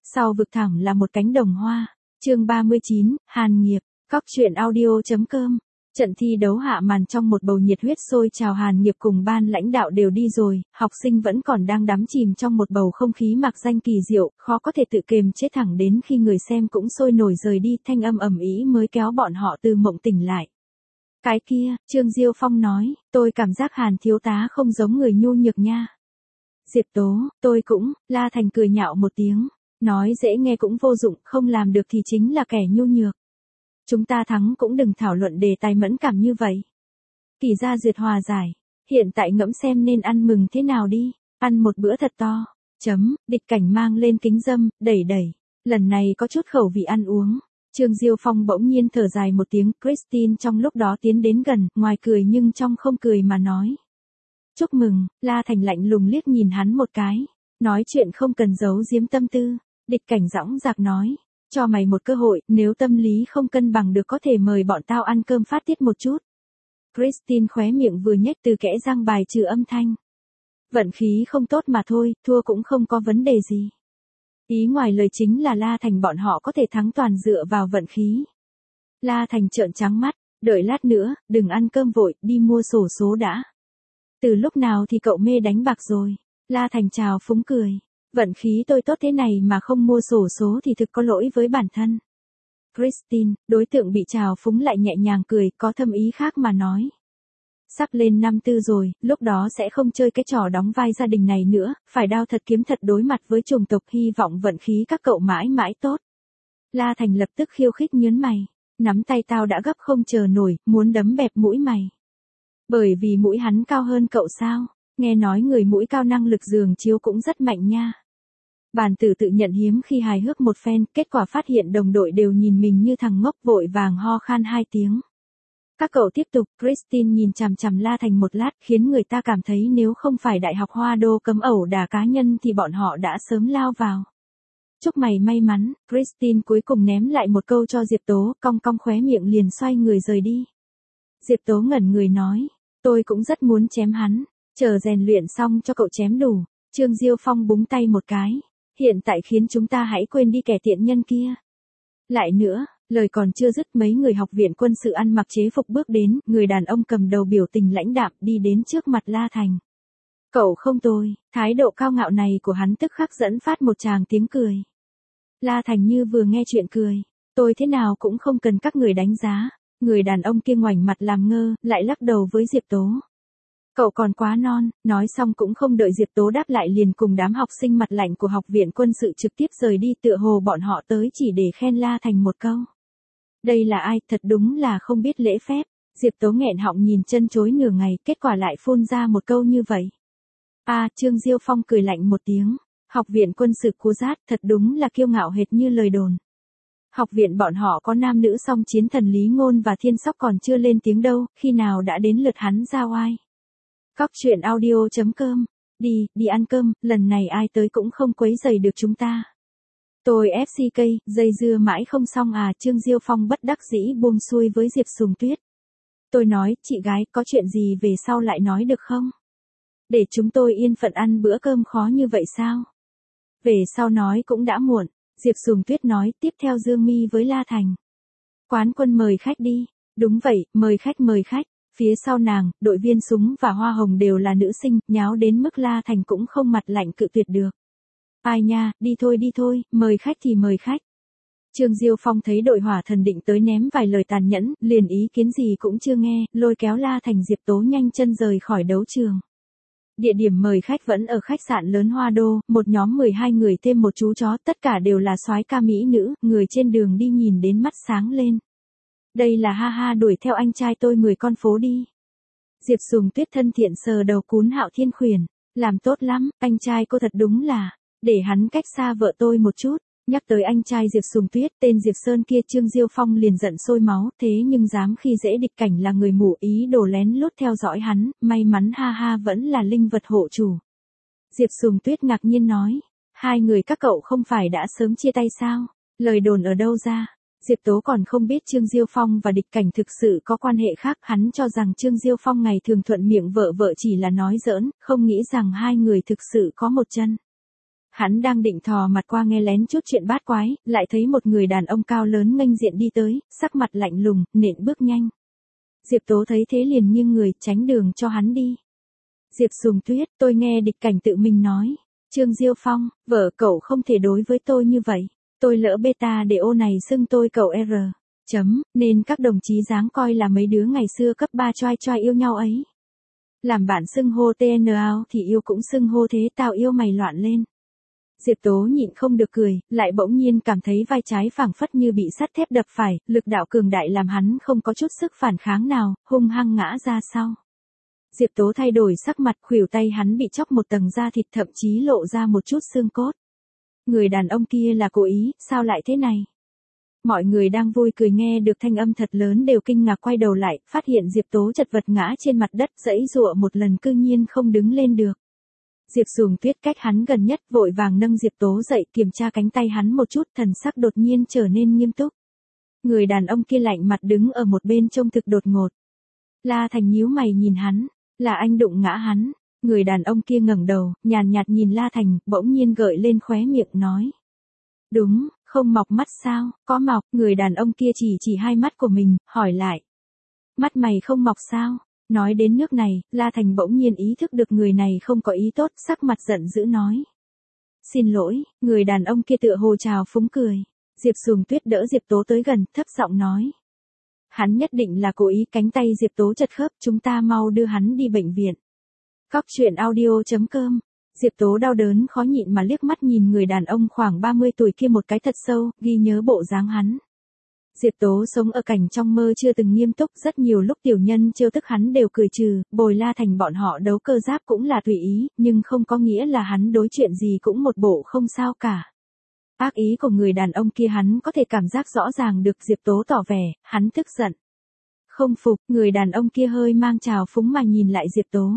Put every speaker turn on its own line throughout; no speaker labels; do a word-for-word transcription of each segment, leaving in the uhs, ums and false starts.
Sau vực thẳm là một cánh đồng hoa. Chương ba mươi chín, Hàn Nghiệp, Cóc truyện audio.com. Trận thi đấu hạ màn trong một bầu nhiệt huyết sôi trào. Hàn Nghiệp cùng ban lãnh đạo đều đi rồi, học sinh vẫn còn đang đắm chìm trong một bầu không khí mạc danh kỳ diệu, khó có thể tự kiềm chế, thẳng đến khi người xem cũng sôi nổi rời đi, thanh âm ầm ĩ mới kéo bọn họ từ mộng tỉnh lại. Cái kia, Trương Diêu Phong nói, tôi cảm giác Hàn thiếu tá không giống người nhu nhược nha. Diệp Tố, tôi cũng, La Thành cười nhạo một tiếng, nói dễ nghe cũng vô dụng, không làm được thì chính là kẻ nhu nhược. Chúng ta thắng cũng đừng thảo luận đề tài mẫn cảm như vậy. Kỳ gia Duyệt hòa giải, hiện tại ngẫm xem nên ăn mừng thế nào đi, ăn một bữa thật to, chấm, địch cảnh mang lên kính dâm, đẩy đẩy, lần này có chút khẩu vị ăn uống. Trương Diêu Phong bỗng nhiên thở dài một tiếng, Christine trong lúc đó tiến đến gần, ngoài cười nhưng trong không cười mà nói. Chúc mừng, La Thành lạnh lùng liếc nhìn hắn một cái, nói chuyện không cần giấu giếm tâm tư, địch cảnh dõng dạc nói. Cho mày một cơ hội, nếu tâm lý không cân bằng được có thể mời bọn tao ăn cơm phát tiết một chút. Christine khóe miệng vừa nhếch từ kẽ răng bài trừ âm thanh. Vận khí không tốt mà thôi, thua cũng không có vấn đề gì. Ý ngoài lời chính là La Thành bọn họ có thể thắng toàn dựa vào vận khí. La Thành trợn trắng mắt, đợi lát nữa, đừng ăn cơm vội, đi mua sổ số đã. Từ lúc nào thì cậu mê đánh bạc rồi? La Thành chào phúng cười. Vận khí tôi tốt thế này mà không mua sổ số thì thực có lỗi với bản thân. Christine, đối tượng bị trào phúng lại nhẹ nhàng cười, có thâm ý khác mà nói. Sắp lên năm tư rồi, lúc đó sẽ không chơi cái trò đóng vai gia đình này nữa, phải đao thật kiếm thật đối mặt với chủng tộc, hy vọng vận khí các cậu mãi mãi tốt. La Thành lập tức khiêu khích nhớn mày, nắm tay tao đã gấp không chờ nổi, muốn đấm bẹp mũi mày. Bởi vì mũi hắn cao hơn cậu sao? Nghe nói người mũi cao năng lực giường chiếu cũng rất mạnh nha. Bàn tử tự nhận hiếm khi hài hước một phen, kết quả phát hiện đồng đội đều nhìn mình như thằng ngốc, vội vàng ho khan hai tiếng. Các cậu tiếp tục, Christine nhìn chằm chằm La Thành một lát, khiến người ta cảm thấy nếu không phải Đại học Hoa Đô cấm ẩu đả cá nhân thì bọn họ đã sớm lao vào. Chúc mày may mắn, Christine cuối cùng ném lại một câu cho Diệp Tố, cong cong khóe miệng liền xoay người rời đi. Diệp Tố ngẩn người nói, tôi cũng rất muốn chém hắn, chờ rèn luyện xong cho cậu chém đủ. Trương Diêu Phong búng tay một cái. Hiện tại khiến chúng ta hãy quên đi kẻ tiện nhân kia. Lại nữa, lời còn chưa dứt mấy người học viện quân sự ăn mặc chế phục bước đến, người đàn ông cầm đầu biểu tình lãnh đạm đi đến trước mặt La Thành. Cậu không tồi, thái độ cao ngạo này của hắn tức khắc dẫn phát một tràng tiếng cười. La Thành như vừa nghe chuyện cười, tôi thế nào cũng không cần các người đánh giá, người đàn ông kia ngoảnh mặt làm ngơ, lại lắc đầu với Diệp Tố. Cậu còn quá non, nói xong cũng không đợi Diệp Tố đáp lại liền cùng đám học sinh mặt lạnh của học viện quân sự trực tiếp rời đi, tựa hồ bọn họ tới chỉ để khen La Thành một câu. Đây là ai, thật đúng là không biết lễ phép. Diệp Tố nghẹn họng nhìn chân chối nửa ngày, kết quả lại phun ra một câu như vậy. À, Trương Diêu Phong cười lạnh một tiếng, học viện quân sự Cú Giát thật đúng là kiêu ngạo hệt như lời đồn. Học viện bọn họ có nam nữ song chiến thần Lý Ngôn và Thiên Sóc còn chưa lên tiếng đâu, khi nào đã đến lượt hắn ra oai. Cóc truyện audio.com, đi, đi ăn cơm, lần này ai tới cũng không quấy rầy được chúng ta. Tôi ép xê ca, dây dưa mãi không xong à, Trương Diêu Phong bất đắc dĩ buông xuôi với Diệp Sùng Tuyết. Tôi nói, chị gái, có chuyện gì về sau lại nói được không? Để chúng tôi yên phận ăn bữa cơm khó như vậy sao? Về sau nói cũng đã muộn, Diệp Sùng Tuyết nói, tiếp theo Dương Mi với La Thành. Quán quân mời khách đi, đúng vậy, mời khách mời khách. Phía sau nàng, đội viên Súng và Hoa Hồng đều là nữ sinh, nháo đến mức La Thành cũng không mặt lạnh cự tuyệt được. Ai nha, đi thôi đi thôi, mời khách thì mời khách. Trương Diêu Phong thấy đội Hỏa Thần định tới ném vài lời tàn nhẫn, liền ý kiến gì cũng chưa nghe, lôi kéo La Thành Diệp Tố nhanh chân rời khỏi đấu trường. Địa điểm mời khách vẫn ở khách sạn lớn Hoa Đô, một nhóm mười hai người thêm một chú chó, tất cả đều là soái ca mỹ nữ, người trên đường đi nhìn đến mắt sáng lên. Đây là ha ha đuổi theo anh trai tôi mười con phố đi. Diệp Sùng Tuyết thân thiện sờ đầu cún Hạo Thiên khuyển, làm tốt lắm, anh trai cô thật đúng là, để hắn cách xa vợ tôi một chút. Nhắc tới anh trai Diệp Sùng Tuyết, tên Diệp Sơn kia, Trương Diêu Phong liền giận sôi máu, thế nhưng dám khi dễ địch cảnh là người mù, ý đồ lén lút theo dõi hắn, may mắn ha ha vẫn là linh vật hộ chủ. Diệp Sùng Tuyết ngạc nhiên nói, hai người các cậu không phải đã sớm chia tay sao, lời đồn ở đâu ra? Diệp Tố còn không biết Trương Diêu Phong và địch cảnh thực sự có quan hệ khác, hắn cho rằng Trương Diêu Phong ngày thường thuận miệng vợ vợ chỉ là nói giỡn, không nghĩ rằng hai người thực sự có một chân. Hắn đang định thò mặt qua nghe lén chút chuyện bát quái, lại thấy một người đàn ông cao lớn nghênh diện đi tới, sắc mặt lạnh lùng, nện bước nhanh. Diệp Tố thấy thế liền nghiêng người, tránh đường cho hắn đi. Diệp Sùng Tuyết, tôi nghe địch cảnh tự mình nói. Trương Diêu Phong, vợ cậu không thể đối với tôi như vậy. Tôi lỡ beta để ô này xưng tôi cậu R. Chấm, nên các đồng chí dáng coi là mấy đứa ngày xưa cấp ba choai choai yêu nhau ấy. Làm bạn xưng hô tê en ao thì yêu cũng xưng hô thế tao yêu mày loạn lên. Diệp Tố nhịn không được cười, lại bỗng nhiên cảm thấy vai trái phảng phất như bị sắt thép đập phải, lực đạo cường đại làm hắn không có chút sức phản kháng nào, hung hăng ngã ra sau. Diệp Tố thay đổi sắc mặt, khuỷu tay hắn bị chóc một tầng da thịt, thậm chí lộ ra một chút xương cốt. Người đàn ông kia là cố ý, sao lại thế này? Mọi người đang vui cười nghe được thanh âm thật lớn đều kinh ngạc quay đầu lại, phát hiện Diệp Tố chật vật ngã trên mặt đất, giãy giụa một lần cư nhiên không đứng lên được. Diệp Sùng Tuyết cách hắn gần nhất vội vàng nâng Diệp Tố dậy, kiểm tra cánh tay hắn một chút, thần sắc đột nhiên trở nên nghiêm túc. Người đàn ông kia lạnh mặt đứng ở một bên trông thực đột ngột. La Thành nhíu mày nhìn hắn, là anh đụng ngã hắn. Người đàn ông kia ngẩng đầu, nhàn nhạt nhìn La Thành, bỗng nhiên gợi lên khóe miệng nói. Đúng, không mọc mắt sao, có mọc, người đàn ông kia chỉ chỉ hai mắt của mình, hỏi lại. Mắt mày không mọc sao? Nói đến nước này, La Thành bỗng nhiên ý thức được người này không có ý tốt, sắc mặt giận dữ nói. Xin lỗi, người đàn ông kia tựa hồ trào phúng cười. Diệp Sùng Tuyết đỡ Diệp Tố tới gần, thấp giọng nói. Hắn nhất định là cố ý, cánh tay Diệp Tố chật khớp, chúng ta mau đưa hắn đi bệnh viện. Cóc truyện audio chấm com. Diệp Tố đau đớn khó nhịn mà liếc mắt nhìn người đàn ông khoảng ba mươi tuổi kia một cái thật sâu, ghi nhớ bộ dáng hắn. Diệp Tố sống ở cảnh trong mơ chưa từng nghiêm túc, rất nhiều lúc tiểu nhân trêu tức hắn đều cười trừ, bồi La Thành bọn họ đấu cơ giáp cũng là tùy ý, nhưng không có nghĩa là hắn đối chuyện gì cũng một bộ không sao cả. Ác ý của người đàn ông kia hắn có thể cảm giác rõ ràng được. Diệp Tố tỏ vẻ, hắn tức giận. Không phục, người đàn ông kia hơi mang trào phúng mà nhìn lại Diệp Tố.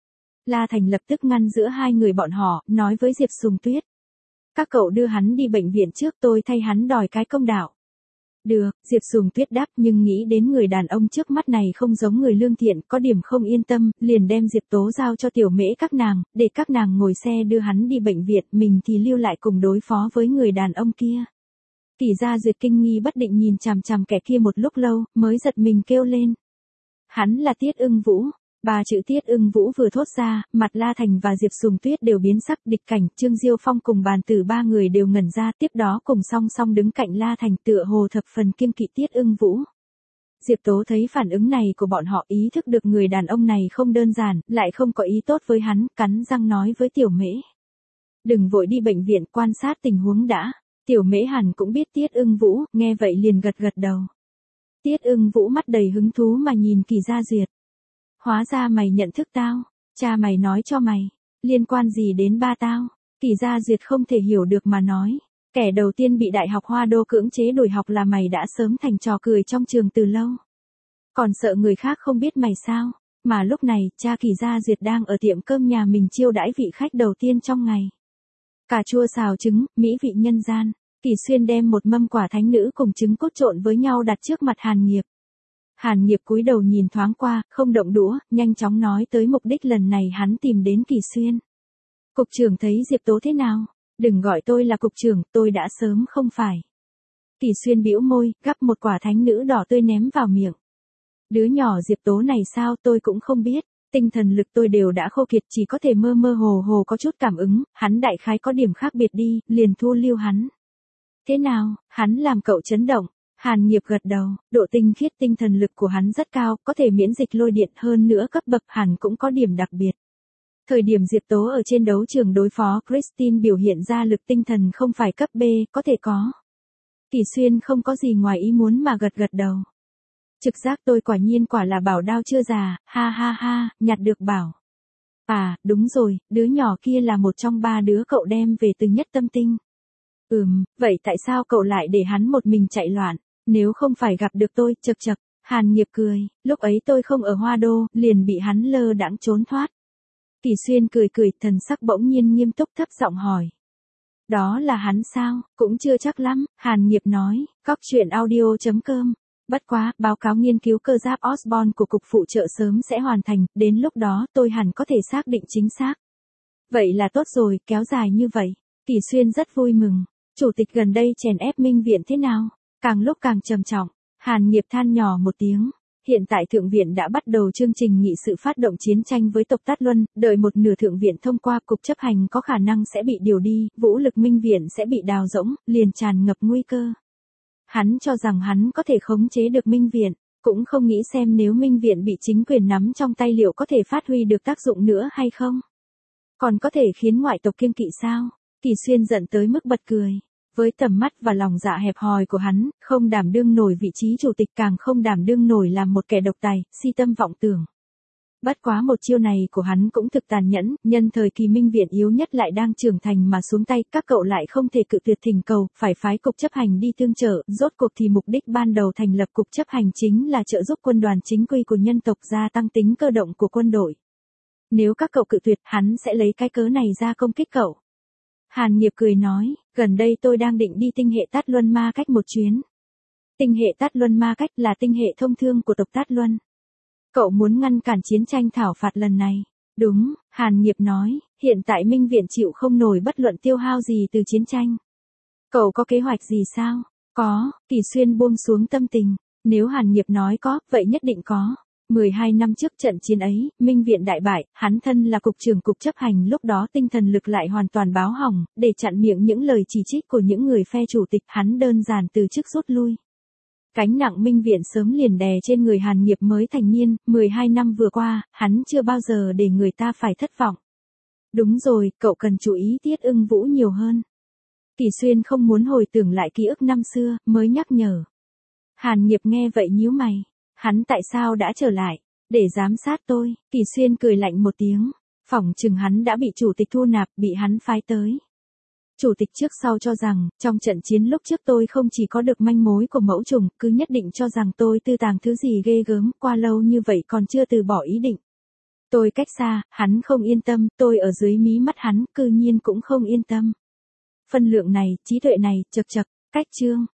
La Thành lập tức ngăn giữa hai người bọn họ, nói với Diệp Sùng Tuyết. Các cậu đưa hắn đi bệnh viện trước, tôi thay hắn đòi cái công đạo. Được, Diệp Sùng Tuyết đáp, nhưng nghĩ đến người đàn ông trước mắt này không giống người lương thiện, có điểm không yên tâm, liền đem Diệp Tố giao cho tiểu mễ các nàng, để các nàng ngồi xe đưa hắn đi bệnh viện, mình thì lưu lại cùng đối phó với người đàn ông kia. Kỷ Gia Duyệt kinh nghi bất định nhìn chằm chằm kẻ kia một lúc lâu, mới giật mình kêu lên. Hắn là Tiết Ưng Vũ. Ba chữ Tiết Ưng Vũ vừa thốt ra, mặt La Thành và Diệp Sùng Tuyết đều biến sắc. Địch Cảnh, Trương Diêu Phong cùng Bàn Tử ba người đều ngẩn ra, tiếp đó cùng song song đứng cạnh La Thành, tựa hồ thập phần kiêng kỵ Tiết Ưng Vũ. Diệp Tố thấy phản ứng này của bọn họ, ý thức được người đàn ông này không đơn giản, lại không có ý tốt với hắn, cắn răng nói với Tiểu Mễ. Đừng vội đi bệnh viện, quan sát tình huống đã. Tiểu Mễ hẳn cũng biết Tiết Ưng Vũ, nghe vậy liền gật gật đầu. Tiết Ưng Vũ mắt đầy hứng thú mà nhìn Kỷ Gia Duyệt. Hóa ra mày nhận thức tao, cha mày nói cho mày, liên quan gì đến ba tao? Kỷ Gia Duyệt không thể hiểu được mà nói, kẻ đầu tiên bị Đại học Hoa Đô cưỡng chế đuổi học là mày đã sớm thành trò cười trong trường từ lâu. Còn sợ người khác không biết mày sao? Mà lúc này, cha Kỷ Gia Duyệt đang ở tiệm cơm nhà mình chiêu đãi vị khách đầu tiên trong ngày. Cà chua xào trứng, mỹ vị nhân gian. Kỷ Xuyên đem một mâm quả thánh nữ cùng trứng cốt trộn với nhau đặt trước mặt Hàn Nghiệp. Hàn Nghiệp cúi đầu nhìn thoáng qua, không động đũa, nhanh chóng nói tới mục đích lần này hắn tìm đến Kỷ Xuyên. Cục trưởng thấy Diệp Tố thế nào? Đừng gọi tôi là cục trưởng, tôi đã sớm không phải. Kỷ Xuyên bĩu môi, gắp một quả thánh nữ đỏ tươi ném vào miệng. Đứa nhỏ Diệp Tố này sao tôi cũng không biết, tinh thần lực tôi đều đã khô kiệt, chỉ có thể mơ mơ hồ hồ có chút cảm ứng, hắn đại khái có điểm khác biệt đi, liền thu lưu hắn. Thế nào, hắn làm cậu chấn động? Hàn Nghiệp gật đầu, độ tinh khiết tinh thần lực của hắn rất cao, có thể miễn dịch lôi điện, hơn nữa cấp bậc hẳn cũng có điểm đặc biệt. Thời điểm Diệp Tố ở trên đấu trường đối phó Christine biểu hiện ra lực tinh thần không phải cấp B, có thể có. Kỷ Xuyên không có gì ngoài ý muốn mà gật gật đầu. Trực giác tôi quả nhiên quả là bảo đao chưa già, ha ha ha, nhặt được bảo. À, đúng rồi, đứa nhỏ kia là một trong ba đứa cậu đem về từ Nhất Tâm Tinh. Ừm, vậy tại sao cậu lại để hắn một mình chạy loạn? Nếu không phải gặp được tôi, chậc chậc. Hàn Nghiệp cười, lúc ấy tôi không ở Hoa Đô, liền bị hắn lơ đãng trốn thoát. Kỷ Xuyên cười cười, thần sắc bỗng nhiên nghiêm túc, thấp giọng hỏi. Đó là hắn sao? Cũng chưa chắc lắm, Hàn Nghiệp nói, cóc truyện audio chấm com. Bất quá, báo cáo nghiên cứu cơ giáp Osborne của Cục Phụ trợ sớm sẽ hoàn thành, đến lúc đó tôi hẳn có thể xác định chính xác. Vậy là tốt rồi, kéo dài như vậy. Kỳ Xuyên rất vui mừng. Chủ tịch gần đây chèn ép Minh Viện thế nào? Càng lúc càng trầm trọng. Hàn Nghiệp than nhỏ một tiếng. Hiện tại Thượng viện đã bắt đầu chương trình nghị sự phát động chiến tranh với tộc Tát Luân, đợi một nửa Thượng viện thông qua, cục chấp hành có khả năng sẽ bị điều đi, vũ lực Minh Viện sẽ bị đào rỗng, liền tràn ngập nguy cơ. Hắn cho rằng hắn có thể khống chế được Minh Viện, cũng không nghĩ xem nếu Minh Viện bị chính quyền nắm trong tay liệu có thể phát huy được tác dụng nữa hay không. Còn có thể khiến ngoại tộc kiêng kỵ sao? Kỳ Xuyên giận tới mức bật cười. Với tầm mắt và lòng dạ hẹp hòi của hắn, không đảm đương nổi vị trí chủ tịch, càng không đảm đương nổi làm một kẻ độc tài, si tâm vọng tưởng. Bất quá một chiêu này của hắn cũng thực tàn nhẫn, nhân thời kỳ Minh Viện yếu nhất lại đang trưởng thành mà xuống tay, các cậu lại không thể cự tuyệt thỉnh cầu, phải phái cục chấp hành đi tương trợ, rốt cuộc thì mục đích ban đầu thành lập cục chấp hành chính là trợ giúp quân đoàn chính quy của nhân tộc, gia tăng tính cơ động của quân đội. Nếu các cậu cự tuyệt, hắn sẽ lấy cái cớ này ra công kích cậu. Hàn Nghiệp cười nói, gần đây tôi đang định đi tinh hệ Tát Luân Ma Cách một chuyến. Tinh hệ Tát Luân Ma Cách là tinh hệ thông thương của tộc Tát Luân. Cậu muốn ngăn cản chiến tranh thảo phạt lần này. Đúng, Hàn Nghiệp nói, hiện tại Minh Viện chịu không nổi bất luận tiêu hao gì từ chiến tranh. Cậu có kế hoạch gì sao? Có, Kỳ Xuyên buông xuống tâm tình. Nếu Hàn Nghiệp nói có, vậy nhất định có. mười hai năm trước trận chiến ấy, Minh Viện đại bại, hắn thân là cục trưởng cục chấp hành lúc đó tinh thần lực lại hoàn toàn báo hỏng, để chặn miệng những lời chỉ trích của những người phe chủ tịch, hắn đơn giản từ chức rút lui. Cánh nặng Minh Viện sớm liền đè trên người Hàn Nghiệp mới thành niên, mười hai năm vừa qua, hắn chưa bao giờ để người ta phải thất vọng. Đúng rồi, cậu cần chú ý Tiết Ưng Vũ nhiều hơn. Kỳ Xuyên không muốn hồi tưởng lại ký ức năm xưa, mới nhắc nhở. Hàn Nghiệp nghe vậy nhíu mày. Hắn tại sao đã trở lại? Để giám sát tôi. Kỳ Xuyên cười lạnh một tiếng. Phỏng chừng hắn đã bị chủ tịch thu nạp, bị hắn phái tới. Chủ tịch trước sau cho rằng, trong trận chiến lúc trước tôi không chỉ có được manh mối của mẫu trùng, cứ nhất định cho rằng tôi tư tàng thứ gì ghê gớm, qua lâu như vậy còn chưa từ bỏ ý định. Tôi cách xa, hắn không yên tâm, tôi ở dưới mí mắt hắn, cư nhiên cũng không yên tâm. Phân lượng này, trí tuệ này, chật chật, cách chương.